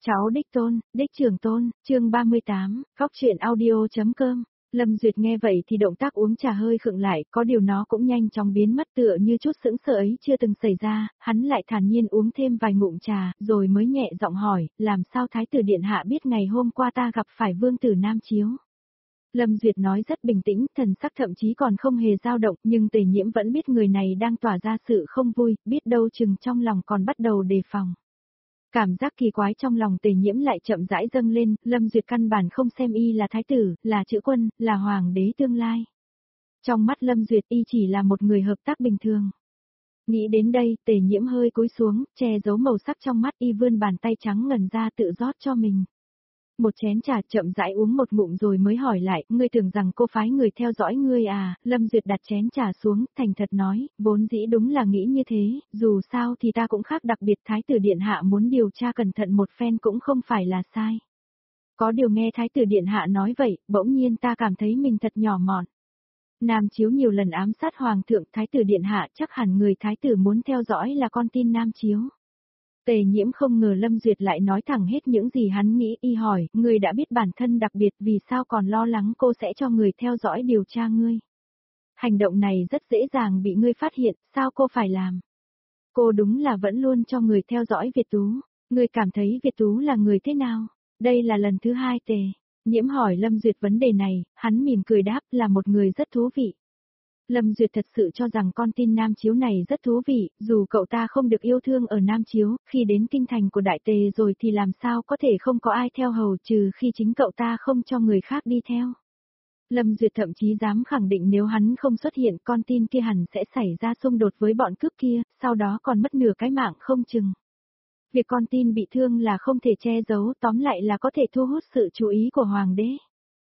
Cháu đích tôn, đích trưởng tôn, chương 38, góc truyện audio.com. Lâm Duyệt nghe vậy thì động tác uống trà hơi khựng lại, có điều nó cũng nhanh chóng biến mất tựa như chút sững sờ ấy chưa từng xảy ra, hắn lại thản nhiên uống thêm vài ngụm trà, rồi mới nhẹ giọng hỏi, làm sao Thái tử Điện Hạ biết ngày hôm qua ta gặp phải Vương tử Nam Chiếu? Lâm Duyệt nói rất bình tĩnh, thần sắc thậm chí còn không hề dao động, nhưng Tề Nhiễm vẫn biết người này đang tỏa ra sự không vui, biết đâu chừng trong lòng còn bắt đầu đề phòng. Cảm giác kỳ quái trong lòng Tề Nhiễm lại chậm rãi dâng lên, Lâm Duyệt căn bản không xem y là thái tử, là chữ quân, là hoàng đế tương lai. Trong mắt Lâm Duyệt y chỉ là một người hợp tác bình thường. Nghĩ đến đây, Tề Nhiễm hơi cúi xuống, che giấu màu sắc trong mắt y vươn bàn tay trắng ngần ra tự rót cho mình. Một chén trà chậm rãi uống một ngụm rồi mới hỏi lại, ngươi tưởng rằng cô phái người theo dõi ngươi à? Lâm Duyệt đặt chén trà xuống, thành thật nói, vốn dĩ đúng là nghĩ như thế, dù sao thì ta cũng khác, đặc biệt Thái tử Điện Hạ muốn điều tra cẩn thận một phen cũng không phải là sai. Có điều nghe Thái tử Điện Hạ nói vậy, bỗng nhiên ta cảm thấy mình thật nhỏ mọn. Nam Chiếu nhiều lần ám sát Hoàng thượng, Thái tử Điện Hạ chắc hẳn người Thái tử muốn theo dõi là con tin Nam Chiếu. Tề Nhiễm không ngờ Lâm Duyệt lại nói thẳng hết những gì hắn nghĩ, y hỏi, ngươi đã biết bản thân đặc biệt vì sao còn lo lắng cô sẽ cho người theo dõi điều tra ngươi. Hành động này rất dễ dàng bị ngươi phát hiện, sao cô phải làm? Cô đúng là vẫn luôn cho người theo dõi Việt Tú, ngươi cảm thấy Việt Tú là người thế nào? Đây là lần thứ hai Tề Nhiễm hỏi Lâm Duyệt vấn đề này, hắn mỉm cười đáp là một người rất thú vị. Lâm Duyệt thật sự cho rằng con tin Nam Chiếu này rất thú vị, dù cậu ta không được yêu thương ở Nam Chiếu, khi đến kinh thành của Đại Tề rồi thì làm sao có thể không có ai theo hầu trừ khi chính cậu ta không cho người khác đi theo. Lâm Duyệt thậm chí dám khẳng định nếu hắn không xuất hiện con tin kia hẳn sẽ xảy ra xung đột với bọn cướp kia, sau đó còn mất nửa cái mạng không chừng. Việc con tin bị thương là không thể che giấu, tóm lại là có thể thu hút sự chú ý của Hoàng đế.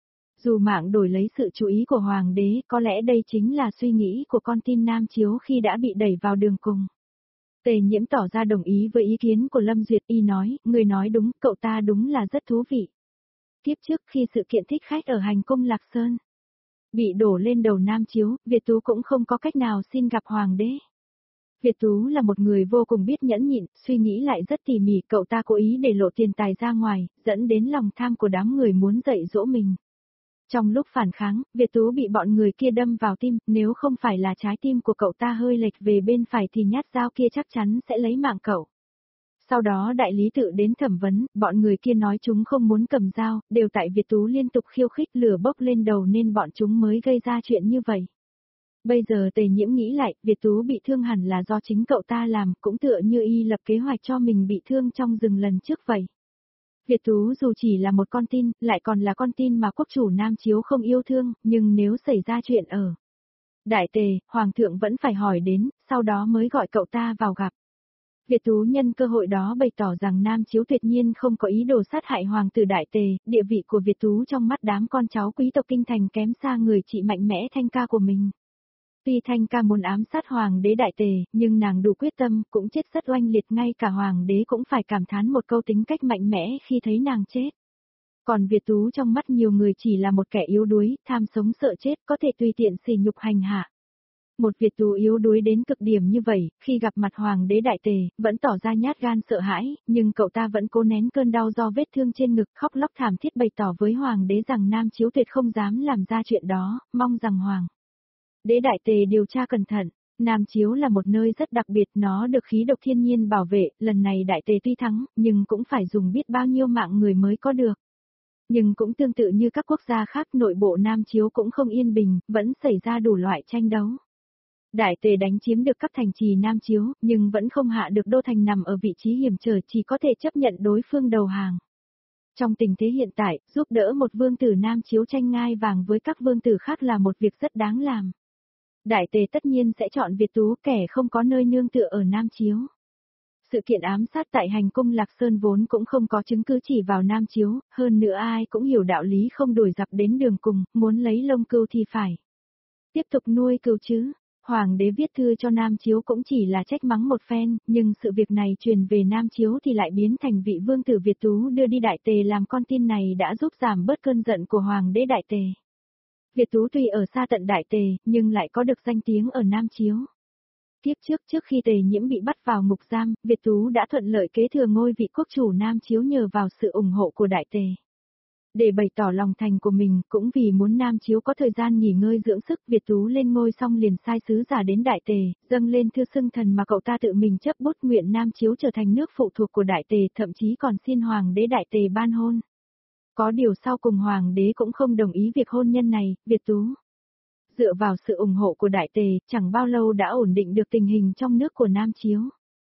Dù mạng đổi lấy sự chú ý của Hoàng đế, có lẽ đây chính là suy nghĩ của con tin Nam Chiếu khi đã bị đẩy vào đường cùng. Tề Nhiễm tỏ ra đồng ý với ý kiến của Lâm Duyệt, y nói, người nói đúng, cậu ta đúng là rất thú vị. Tiếp trước khi sự kiện thích khách ở hành cung Lạc Sơn bị đổ lên đầu Nam Chiếu, Việt Tú cũng không có cách nào xin gặp Hoàng đế. Việt Tú là một người vô cùng biết nhẫn nhịn, suy nghĩ lại rất tỉ mỉ, cậu ta cố ý để lộ tiền tài ra ngoài, dẫn đến lòng tham của đám người muốn dạy dỗ mình. Trong lúc phản kháng, Việt Tú bị bọn người kia đâm vào tim, nếu không phải là trái tim của cậu ta hơi lệch về bên phải thì nhát dao kia chắc chắn sẽ lấy mạng cậu. Sau đó đại lý tự đến thẩm vấn, bọn người kia nói chúng không muốn cầm dao, đều tại Việt Tú liên tục khiêu khích lửa bốc lên đầu nên bọn chúng mới gây ra chuyện như vậy. Bây giờ Tề Nhiễm nghĩ lại, Việt Tú bị thương hẳn là do chính cậu ta làm, cũng tựa như y lập kế hoạch cho mình bị thương trong rừng lần trước vậy. Việt Tú dù chỉ là một con tin, lại còn là con tin mà quốc chủ Nam Chiếu không yêu thương, nhưng nếu xảy ra chuyện ở Đại Tề, Hoàng thượng vẫn phải hỏi đến, sau đó mới gọi cậu ta vào gặp. Việt Tú nhân cơ hội đó bày tỏ rằng Nam Chiếu tuyệt nhiên không có ý đồ sát hại Hoàng tử Đại Tề, địa vị của Việt Tú trong mắt đám con cháu quý tộc kinh thành kém xa người chị mạnh mẽ Thanh Ca của mình. Tuy Thanh Ca muốn ám sát Hoàng đế Đại Tề, nhưng nàng đủ quyết tâm, cũng chết rất oanh liệt, ngay cả Hoàng đế cũng phải cảm thán một câu tính cách mạnh mẽ khi thấy nàng chết. Còn Việt Tú trong mắt nhiều người chỉ là một kẻ yếu đuối, tham sống sợ chết, có thể tùy tiện sỉ nhục hành hạ. Một Việt Tú yếu đuối đến cực điểm như vậy, khi gặp mặt Hoàng đế Đại Tề, vẫn tỏ ra nhát gan sợ hãi, nhưng cậu ta vẫn cố nén cơn đau do vết thương trên ngực, khóc lóc thảm thiết bày tỏ với Hoàng đế rằng Nam Chiếu tuyệt không dám làm ra chuyện đó, mong rằng Hoàng đế Đại Tề điều tra cẩn thận. Nam Chiếu là một nơi rất đặc biệt, nó được khí độc thiên nhiên bảo vệ, lần này Đại Tề tuy thắng, nhưng cũng phải dùng biết bao nhiêu mạng người mới có được. Nhưng cũng tương tự như các quốc gia khác, nội bộ Nam Chiếu cũng không yên bình, vẫn xảy ra đủ loại tranh đấu. Đại Tề đánh chiếm được các thành trì Nam Chiếu, nhưng vẫn không hạ được đô thành nằm ở vị trí hiểm trở, chỉ có thể chấp nhận đối phương đầu hàng. Trong tình thế hiện tại, giúp đỡ một vương tử Nam Chiếu tranh ngai vàng với các vương tử khác là một việc rất đáng làm. Đại Tề tất nhiên sẽ chọn Việt Tú, kẻ không có nơi nương tựa ở Nam Chiếu. Sự kiện ám sát tại hành cung Lạc Sơn vốn cũng không có chứng cứ chỉ vào Nam Chiếu, hơn nữa ai cũng hiểu đạo lý không đuổi giặc đến đường cùng, muốn lấy lông cừu thì phải tiếp tục nuôi cừu chứ. Hoàng đế viết thư cho Nam Chiếu cũng chỉ là trách mắng một phen, nhưng sự việc này truyền về Nam Chiếu thì lại biến thành vị vương tử Việt Tú đưa đi Đại Tề làm con tin này đã giúp giảm bớt cơn giận của Hoàng đế Đại Tề. Việt Tú tuy ở xa tận Đại Tề, nhưng lại có được danh tiếng ở Nam Chiếu. Tiếp trước khi Tề Nhiễm bị bắt vào ngục giam, Việt Tú đã thuận lợi kế thừa ngôi vị quốc chủ Nam Chiếu nhờ vào sự ủng hộ của Đại Tề. Để bày tỏ lòng thành của mình, cũng vì muốn Nam Chiếu có thời gian nghỉ ngơi dưỡng sức, Việt Tú lên ngôi xong liền sai sứ giả đến Đại Tề, dâng lên thư xưng thần mà cậu ta tự mình chấp bút nguyện Nam Chiếu trở thành nước phụ thuộc của Đại Tề, thậm chí còn xin Hoàng đế Đại Tề ban hôn. Có điều sau cùng Hoàng đế cũng không đồng ý việc hôn nhân này, Việt Tú. Dựa vào sự ủng hộ của Đại Tề, chẳng bao lâu đã ổn định được tình hình trong nước của Nam Chiếu.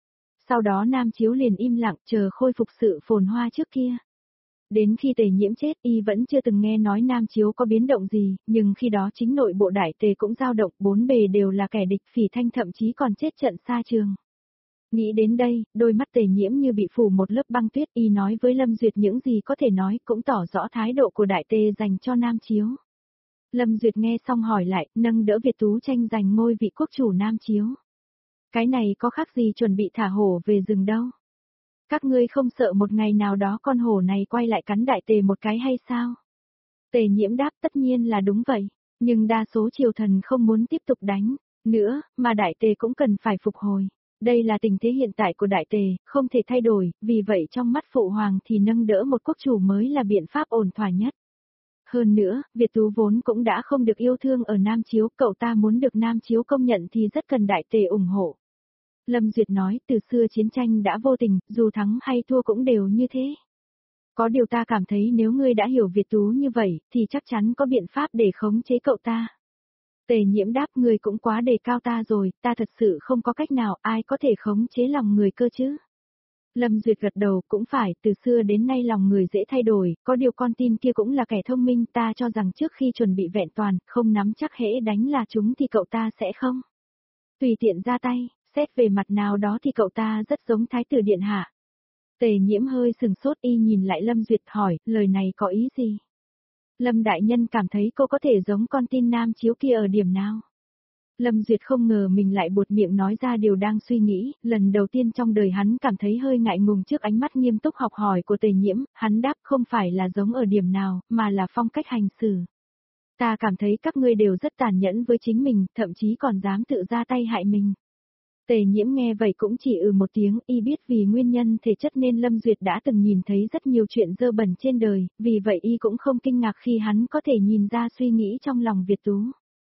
Sau đó Nam Chiếu liền im lặng chờ khôi phục sự phồn hoa trước kia. Đến khi Tề Nhiễm chết y vẫn chưa từng nghe nói Nam Chiếu có biến động gì, nhưng khi đó chính nội bộ Đại Tề cũng dao động, bốn bề đều là kẻ địch, Phỉ Thanh thậm chí còn chết trận xa trường. Nghĩ đến đây, đôi mắt Tề Nhiễm như bị phủ một lớp băng tuyết, y nói với Lâm Duyệt những gì có thể nói, cũng tỏ rõ thái độ của Đại Tề dành cho Nam Chiếu. Lâm Duyệt nghe xong hỏi lại, nâng đỡ Việt Tú tranh giành ngôi vị quốc chủ Nam Chiếu. Cái này có khác gì chuẩn bị thả hổ về rừng đâu. Các ngươi không sợ một ngày nào đó con hổ này quay lại cắn Đại Tề một cái hay sao? Tề Nhiễm đáp tất nhiên là đúng vậy, nhưng đa số triều thần không muốn tiếp tục đánh nữa, mà Đại Tề cũng cần phải phục hồi. Đây là tình thế hiện tại của Đại Tề, không thể thay đổi, vì vậy trong mắt Phụ Hoàng thì nâng đỡ một quốc chủ mới là biện pháp ổn thỏa nhất. Hơn nữa, Việt Tú vốn cũng đã không được yêu thương ở Nam Chiếu, cậu ta muốn được Nam Chiếu công nhận thì rất cần Đại Tề ủng hộ. Lâm Duyệt nói, từ xưa chiến tranh đã vô tình, dù thắng hay thua cũng đều như thế. Có điều ta cảm thấy nếu ngươi đã hiểu Việt Tú như vậy, thì chắc chắn có biện pháp để khống chế cậu ta. Tề Nhiễm đáp, ngươi cũng quá đề cao ta rồi, ta thật sự không có cách nào, ai có thể khống chế lòng người cơ chứ. Lâm Duyệt gật đầu, cũng phải, từ xưa đến nay lòng người dễ thay đổi, có điều con tin kia cũng là kẻ thông minh, ta cho rằng trước khi chuẩn bị vẹn toàn, không nắm chắc hễ đánh là chúng thì cậu ta sẽ không tùy tiện ra tay, xét về mặt nào đó thì cậu ta rất giống Thái tử Điện Hạ. Tề Nhiễm hơi sừng sốt, y nhìn lại Lâm Duyệt hỏi, lời này có ý gì? Lâm đại nhân cảm thấy cô có thể giống con tin Nam Chiếu kia ở điểm nào? Lâm Duyệt không ngờ mình lại buột miệng nói ra điều đang suy nghĩ, lần đầu tiên trong đời hắn cảm thấy hơi ngại ngùng trước ánh mắt nghiêm túc học hỏi của Tề Nhiễm, hắn đáp không phải là giống ở điểm nào, mà là phong cách hành xử. Ta cảm thấy các ngươi đều rất tàn nhẫn với chính mình, thậm chí còn dám tự ra tay hại mình. Tề Nhiễm nghe vậy cũng chỉ một tiếng, y biết vì nguyên nhân thể chất nên Lâm Duyệt đã từng nhìn thấy rất nhiều chuyện dơ bẩn trên đời, vì vậy y cũng không kinh ngạc khi hắn có thể nhìn ra suy nghĩ trong lòng Việt Tú.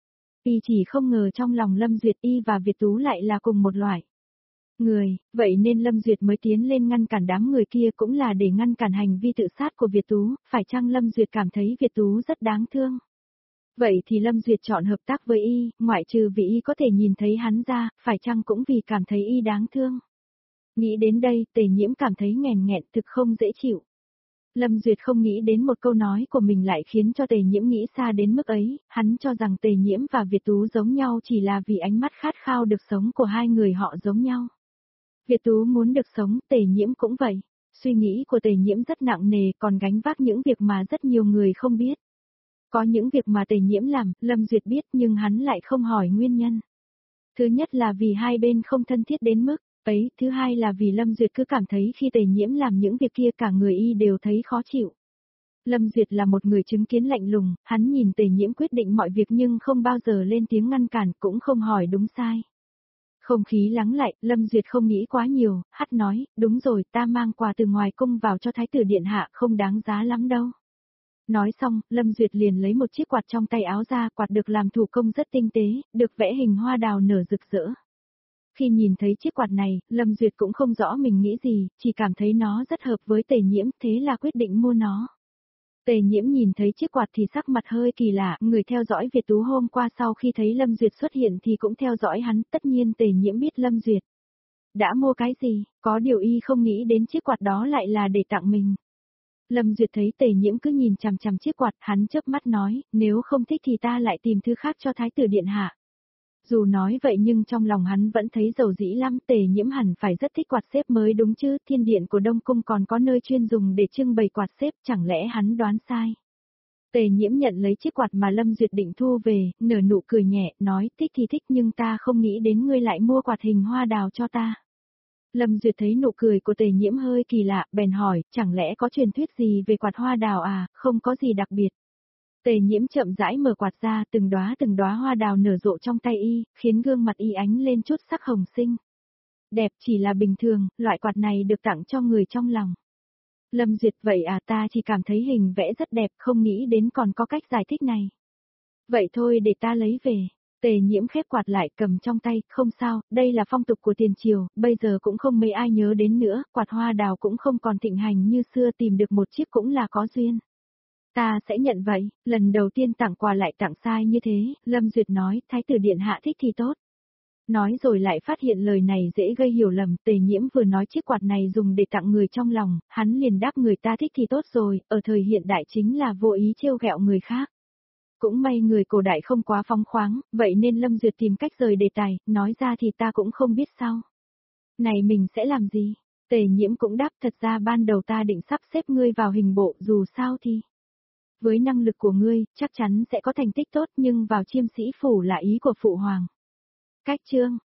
Y chỉ không ngờ trong lòng Lâm Duyệt y và Việt Tú lại là cùng một loại người, vậy nên Lâm Duyệt mới tiến lên ngăn cản đám người kia, cũng là để ngăn cản hành vi tự sát của Việt Tú, phải chăng Lâm Duyệt cảm thấy Việt Tú rất đáng thương? Vậy thì Lâm Duyệt chọn hợp tác với y, ngoại trừ vì y có thể nhìn thấy hắn ra, phải chăng cũng vì cảm thấy y đáng thương? Nghĩ đến đây, Tề Nhiễm cảm thấy nghèn nghẹn, thực không dễ chịu. Lâm Duyệt không nghĩ đến một câu nói của mình lại khiến cho Tề Nhiễm nghĩ xa đến mức ấy, hắn cho rằng Tề Nhiễm và Việt Tú giống nhau chỉ là vì ánh mắt khát khao được sống của hai người họ giống nhau. Việt Tú muốn được sống, Tề Nhiễm cũng vậy. Suy nghĩ của Tề Nhiễm rất nặng nề, còn gánh vác những việc mà rất nhiều người không biết. Có những việc mà Tề Nhiễm làm, Lâm Duyệt biết nhưng hắn lại không hỏi nguyên nhân. Thứ nhất là vì hai bên không thân thiết đến mức ấy, thứ hai là vì Lâm Duyệt cứ cảm thấy khi Tề Nhiễm làm những việc kia cả người y đều thấy khó chịu. Lâm Duyệt là một người chứng kiến lạnh lùng, hắn nhìn Tề Nhiễm quyết định mọi việc nhưng không bao giờ lên tiếng ngăn cản, cũng không hỏi đúng sai. Không khí lắng lại, Lâm Duyệt không nghĩ quá nhiều, hắt nói, đúng rồi, ta mang quà từ ngoài cung vào cho Thái tử Điện Hạ, không đáng giá lắm đâu. Nói xong, Lâm Duyệt liền lấy một chiếc quạt trong tay áo ra, quạt được làm thủ công rất tinh tế, được vẽ hình hoa đào nở rực rỡ. Khi nhìn thấy chiếc quạt này, Lâm Duyệt cũng không rõ mình nghĩ gì, chỉ cảm thấy nó rất hợp với Tề Nhiễm, thế là quyết định mua nó. Tề Nhiễm nhìn thấy chiếc quạt thì sắc mặt hơi kỳ lạ, người theo dõi Việt Tú hôm qua sau khi thấy Lâm Duyệt xuất hiện thì cũng theo dõi hắn, tất nhiên Tề Nhiễm biết Lâm Duyệt đã mua cái gì, có điều y không nghĩ đến chiếc quạt đó lại là để tặng mình. Lâm Duyệt thấy Tề Nhiễm cứ nhìn chằm chằm chiếc quạt, hắn chớp mắt nói, nếu không thích thì ta lại tìm thứ khác cho Thái tử Điện Hạ. Dù nói vậy nhưng trong lòng hắn vẫn thấy dầu dĩ lắm, Tề Nhiễm hẳn phải rất thích quạt xếp mới đúng chứ, thiên điện của Đông Cung còn có nơi chuyên dùng để trưng bày quạt xếp, chẳng lẽ hắn đoán sai. Tề Nhiễm nhận lấy chiếc quạt mà Lâm Duyệt định thu về, nở nụ cười nhẹ, nói, thích thì thích nhưng ta không nghĩ đến ngươi lại mua quạt hình hoa đào cho ta. Lâm Duyệt thấy nụ cười của Tề Nhiễm hơi kỳ lạ, bèn hỏi, chẳng lẽ có truyền thuyết gì về quạt hoa đào à, không có gì đặc biệt. Tề Nhiễm chậm rãi mở quạt ra, từng đóa hoa đào nở rộ trong tay y, khiến gương mặt y ánh lên chút sắc hồng xinh. Đẹp chỉ là bình thường, loại quạt này được tặng cho người trong lòng. Lâm Duyệt, vậy à, ta chỉ cảm thấy hình vẽ rất đẹp, không nghĩ đến còn có cách giải thích này. Vậy thôi để ta lấy về. Tề Nhiễm khép quạt lại cầm trong tay, không sao, đây là phong tục của tiền triều, bây giờ cũng không mấy ai nhớ đến nữa, quạt hoa đào cũng không còn thịnh hành như xưa, tìm được một chiếc cũng là có duyên. Ta sẽ nhận vậy, lần đầu tiên tặng quà lại tặng sai như thế, Lâm Duyệt nói, Thái tử điện hạ thích thì tốt. Nói rồi lại phát hiện lời này dễ gây hiểu lầm, Tề Nhiễm vừa nói chiếc quạt này dùng để tặng người trong lòng, hắn liền đáp người ta thích thì tốt rồi, ở thời hiện đại chính là vô ý trêu ghẹo người khác. Cũng may người cổ đại không quá phóng khoáng, vậy nên Lâm Duyệt tìm cách rời đề tài, nói ra thì ta cũng không biết sao. Này mình sẽ làm gì? Tề Nhiễm cũng đáp, thật ra ban đầu ta định sắp xếp ngươi vào hình bộ, dù sao thì. Với năng lực của ngươi, chắc chắn sẽ có thành tích tốt, nhưng vào chiêm sĩ phủ là ý của phụ hoàng. Cách chương